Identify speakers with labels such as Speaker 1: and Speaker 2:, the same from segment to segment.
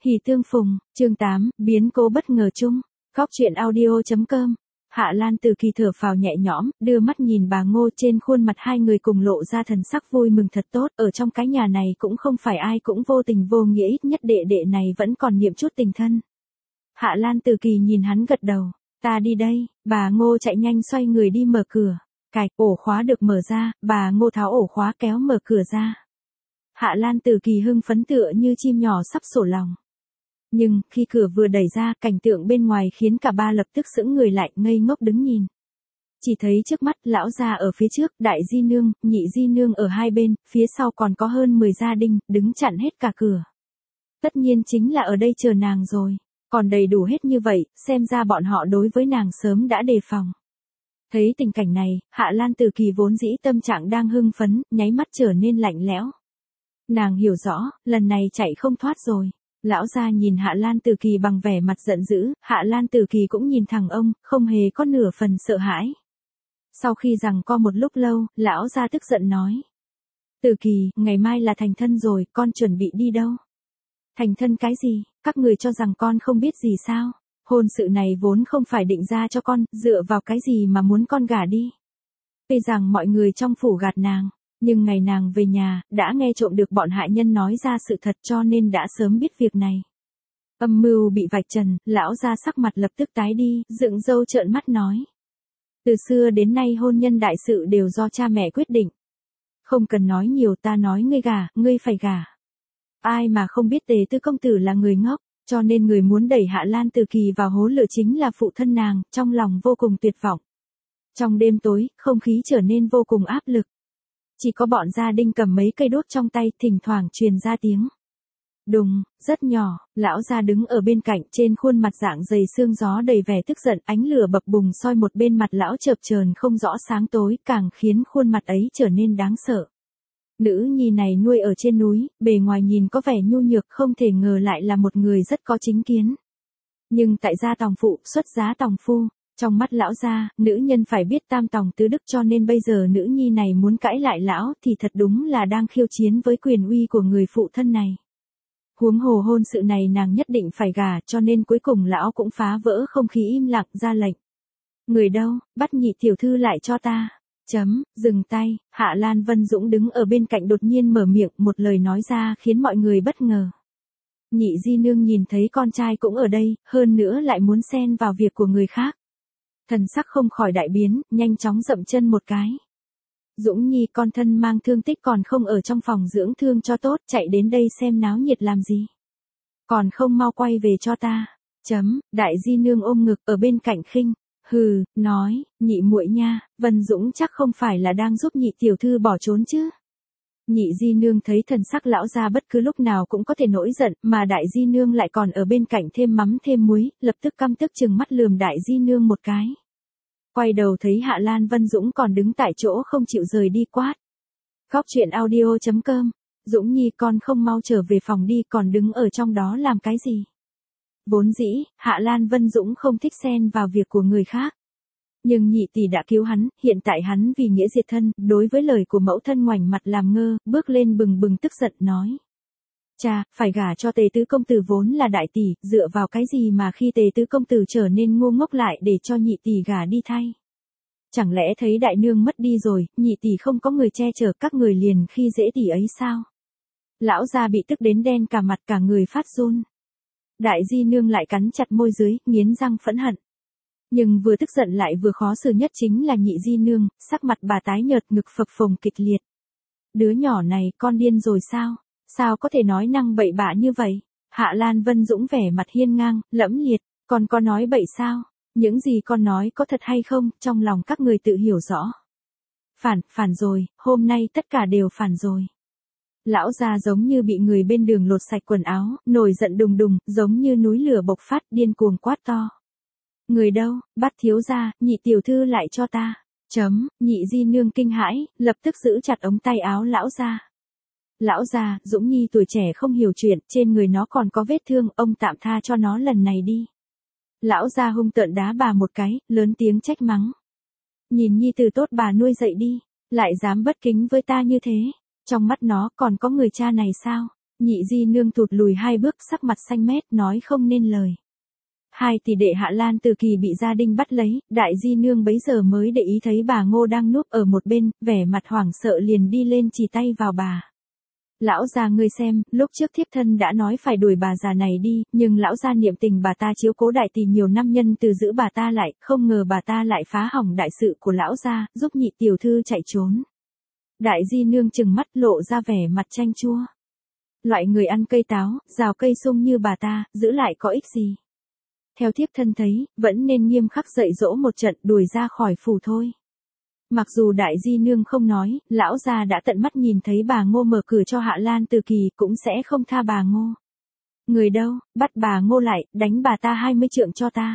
Speaker 1: Hỉ tương phùng, chương 8, biến cố bất ngờ chung. Góc truyện audio.com. Hạ Lan Từ Kỳ thở phào nhẹ nhõm, đưa mắt nhìn bà Ngô, trên khuôn mặt hai người cùng lộ ra thần sắc vui mừng thật tốt, ở trong cái nhà này cũng không phải ai cũng vô tình vô nghĩa, ít nhất đệ đệ này vẫn còn niệm chút tình thân. Hạ Lan Từ Kỳ nhìn hắn gật đầu, ta đi đây. Bà Ngô chạy nhanh xoay người đi mở cửa. Cạch, ổ khóa được mở ra, bà Ngô tháo ổ khóa kéo mở cửa ra. Hạ Lan Từ Kỳ hưng phấn tựa như chim nhỏ sắp sổ lòng. Nhưng, khi cửa vừa đẩy ra, cảnh tượng bên ngoài khiến cả ba lập tức sững người lại, ngây ngốc đứng nhìn. Chỉ thấy trước mắt, lão gia ở phía trước, đại di nương, nhị di nương ở hai bên, phía sau còn có hơn 10 gia đình, đứng chặn hết cả cửa. Tất nhiên chính là ở đây chờ nàng rồi. Còn đầy đủ hết như vậy, xem ra bọn họ đối với nàng sớm đã đề phòng. Thấy tình cảnh này, Hạ Lan Từ Kỳ vốn dĩ tâm trạng đang hưng phấn, nháy mắt trở nên lạnh lẽo. Nàng hiểu rõ, lần này chạy không thoát rồi. Lão gia nhìn Hạ Lan Từ Kỳ bằng vẻ mặt giận dữ, Hạ Lan Từ Kỳ cũng nhìn thẳng ông, không hề có nửa phần sợ hãi. Sau khi giằng co một lúc lâu, lão gia tức giận nói. Từ Kỳ, ngày mai là thành thân rồi, con chuẩn bị đi đâu? Thành thân cái gì, các người cho rằng con không biết gì sao? Hôn sự này vốn không phải định ra cho con, dựa vào cái gì mà muốn con gả đi? Tuy rằng mọi người trong phủ gạt nàng. Nhưng ngày nàng về nhà, đã nghe trộm được bọn hại nhân nói ra sự thật cho nên đã sớm biết việc này. Âm mưu bị vạch trần, lão gia sắc mặt lập tức tái đi, dựng râu trợn mắt nói. Từ xưa đến nay hôn nhân đại sự đều do cha mẹ quyết định. Không cần nói nhiều, ta nói ngươi gả, ngươi phải gả. Ai mà không biết Tề Tư công tử là người ngốc, cho nên người muốn đẩy Hạ Lan Từ Kỳ vào hố lửa chính là phụ thân nàng, trong lòng vô cùng tuyệt vọng. Trong đêm tối, không khí trở nên vô cùng áp lực. Chỉ có bọn gia đình cầm mấy cây đốt trong tay, thỉnh thoảng truyền ra tiếng đùng, rất nhỏ. Lão gia đứng ở bên cạnh, trên khuôn mặt dạng dày xương gió đầy vẻ tức giận, ánh lửa bập bùng soi một bên mặt lão chợp chờn không rõ sáng tối, càng khiến khuôn mặt ấy trở nên đáng sợ. Nữ nhi này nuôi ở trên núi, bề ngoài nhìn có vẻ nhu nhược, không thể ngờ lại là một người rất có chính kiến. Nhưng tại gia tòng phụ, xuất giá tòng phu. Trong mắt lão gia, nữ nhân phải biết tam tòng tứ đức, cho nên bây giờ nữ nhi này muốn cãi lại lão thì thật đúng là đang khiêu chiến với quyền uy của người phụ thân này. Huống hồ hôn sự này nàng nhất định phải gả, cho nên cuối cùng lão cũng phá vỡ không khí im lặng ra lệnh. Người đâu, bắt nhị tiểu thư lại cho ta. Dừng tay. Hạ Lan Vân Dũng đứng ở bên cạnh đột nhiên mở miệng, một lời nói ra khiến mọi người bất ngờ. Nhị di nương nhìn thấy con trai cũng ở đây, hơn nữa lại muốn xen vào việc của người khác. Thần sắc không khỏi đại biến, nhanh chóng dậm chân một cái. Dũng Nhi, con thân mang thương tích còn không ở trong phòng dưỡng thương cho tốt, chạy đến đây xem náo nhiệt làm gì? Còn không mau quay về cho ta. Đại di nương ôm ngực ở bên cạnh khinh. Hừ, nói, nhị muội nha, Vân Dũng chắc không phải là đang giúp nhị tiểu thư bỏ trốn chứ? Nhị di nương thấy thần sắc lão gia bất cứ lúc nào cũng có thể nổi giận, mà đại di nương lại còn ở bên cạnh thêm mắm thêm muối, lập tức căm tức trừng mắt lườm đại di nương một cái. Quay đầu thấy Hạ Lan Vân Dũng còn đứng tại chỗ không chịu rời đi quát. Góc truyện audio.com. Dũng Nhi, con không mau trở về phòng đi, còn đứng ở trong đó làm cái gì? Vốn dĩ, Hạ Lan Vân Dũng không thích xen vào việc của người khác. Nhưng nhị tỷ đã cứu hắn, hiện tại hắn vì nghĩa diệt thân, đối với lời của mẫu thân ngoảnh mặt làm ngơ, bước lên bừng bừng tức giận nói. Cha, phải gả cho Tề Tứ công tử vốn là đại tỷ, dựa vào cái gì mà khi Tề Tứ công tử trở nên ngu ngốc lại để cho nhị tỷ gả đi thay? Chẳng lẽ thấy đại nương mất đi rồi, nhị tỷ không có người che chở, các người liền khi dễ tỷ ấy sao? Lão gia bị tức đến đen cả mặt, cả người phát run. Đại di nương lại cắn chặt môi dưới, nghiến răng phẫn hận. Nhưng vừa tức giận lại vừa khó xử nhất chính là nhị di nương, sắc mặt bà tái nhợt, ngực phập phồng kịch liệt. Đứa nhỏ này, con điên rồi sao? Sao có thể nói năng bậy bạ như vậy? Hạ Lan Vân Dũng vẻ mặt hiên ngang, lẫm liệt, con có nói bậy sao? Những gì con nói có thật hay không, trong lòng các người tự hiểu rõ. Phản rồi, hôm nay tất cả đều phản rồi. Lão già giống như bị người bên đường lột sạch quần áo, nổi giận đùng đùng, giống như núi lửa bộc phát, điên cuồng quát to. Người đâu, bắt thiếu gia, nhị tiểu thư lại cho ta. Nhị di nương kinh hãi, lập tức giữ chặt ống tay áo lão gia. Lão gia, Dũng Nhi tuổi trẻ không hiểu chuyện, trên người nó còn có vết thương, ông tạm tha cho nó lần này đi. Lão gia hung tợn đá bà một cái, lớn tiếng trách mắng. Nhìn nhi tử tốt bà nuôi dậy đi, lại dám bất kính với ta như thế. Trong mắt nó còn có người cha này sao? Nhị di nương thụt lùi 2 bước, sắc mặt xanh mét, nói không nên lời. 2 tỷ đệ Hạ Lan Từ Kỳ bị gia đình bắt lấy, đại di nương bấy giờ mới để ý thấy bà Ngô đang núp ở một bên, vẻ mặt hoảng sợ liền đi lên chỉ tay vào bà. Lão gia ngươi xem, lúc trước thiếp thân đã nói phải đuổi bà già này đi, nhưng lão gia niệm tình bà ta chiếu cố đại tỷ nhiều năm, nhân từ giữ bà ta lại, không ngờ bà ta lại phá hỏng đại sự của lão gia, giúp nhị tiểu thư chạy trốn. Đại di nương trừng mắt lộ ra vẻ mặt chanh chua. Loại người ăn cây táo, rào cây sung như bà ta, giữ lại có ích gì? Theo thiếp thân thấy, vẫn nên nghiêm khắc dạy dỗ một trận, đuổi ra khỏi phủ thôi. Mặc dù đại di nương không nói, lão gia đã tận mắt nhìn thấy bà Ngô mở cửa cho Hạ Lan Từ Kỳ, cũng sẽ không tha bà Ngô. Người đâu, bắt bà Ngô lại, đánh bà ta 20 trượng cho ta.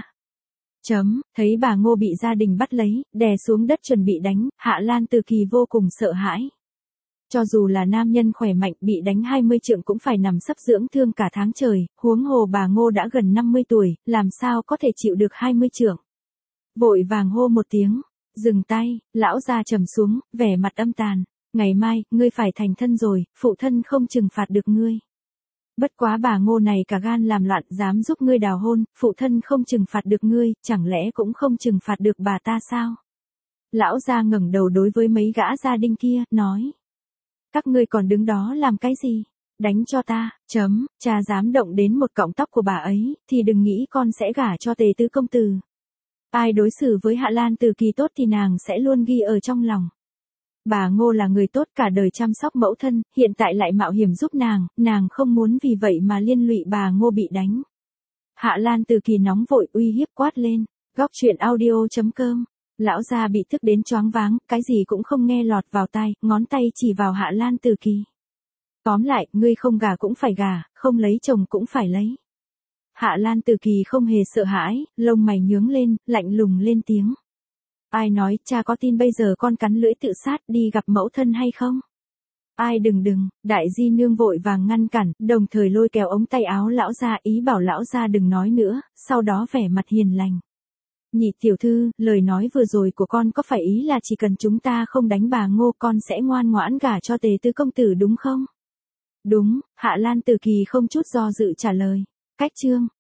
Speaker 1: Thấy bà Ngô bị gia đình bắt lấy, đè xuống đất chuẩn bị đánh, Hạ Lan Từ Kỳ vô cùng sợ hãi. Cho dù là nam nhân khỏe mạnh bị đánh 20 trượng cũng phải nằm sấp dưỡng thương cả tháng trời, huống hồ bà Ngô đã gần 50 tuổi, làm sao có thể chịu được 20 trượng. Vội vàng hô một tiếng, dừng tay, lão gia trầm xuống, vẻ mặt âm tàn, ngày mai, ngươi phải thành thân rồi, phụ thân không trừng phạt được ngươi. Bất quá bà Ngô này cả gan làm loạn, dám giúp ngươi đào hôn, phụ thân không trừng phạt được ngươi, chẳng lẽ cũng không trừng phạt được bà ta sao? Lão gia ngẩng đầu đối với mấy gã gia đình kia, nói. Các ngươi còn đứng đó làm cái gì? Đánh cho ta, cha dám động đến một cọng tóc của bà ấy, thì đừng nghĩ con sẽ gả cho Tề tứ công tử. Ai đối xử với Hạ Lan Từ Kỳ tốt thì nàng sẽ luôn ghi ở trong lòng. Bà Ngô là người tốt cả đời chăm sóc mẫu thân, hiện tại lại mạo hiểm giúp nàng không muốn vì vậy mà liên lụy bà Ngô bị đánh. Hạ Lan Từ Kỳ nóng vội uy hiếp quát lên, góc truyện audio.com. Lão gia bị tức đến choáng váng, cái gì cũng không nghe lọt vào tai, ngón tay chỉ vào Hạ Lan Từ Kỳ. Tóm lại, ngươi không gả cũng phải gả, không lấy chồng cũng phải lấy. Hạ Lan Từ Kỳ không hề sợ hãi, lông mày nhướng lên, lạnh lùng lên tiếng. Ai nói, cha có tin bây giờ con cắn lưỡi tự sát đi gặp mẫu thân hay không? Ai đừng, đại di nương vội vàng ngăn cản, đồng thời lôi kéo ống tay áo lão gia, ý bảo lão gia đừng nói nữa, sau đó vẻ mặt hiền lành. Nhị tiểu thư, lời nói vừa rồi của con có phải ý là chỉ cần chúng ta không đánh bà Ngô con sẽ ngoan ngoãn gả cho Tề tứ công tử đúng không? Đúng, Hạ Lan Từ Kỳ không chút do dự trả lời. Cách chương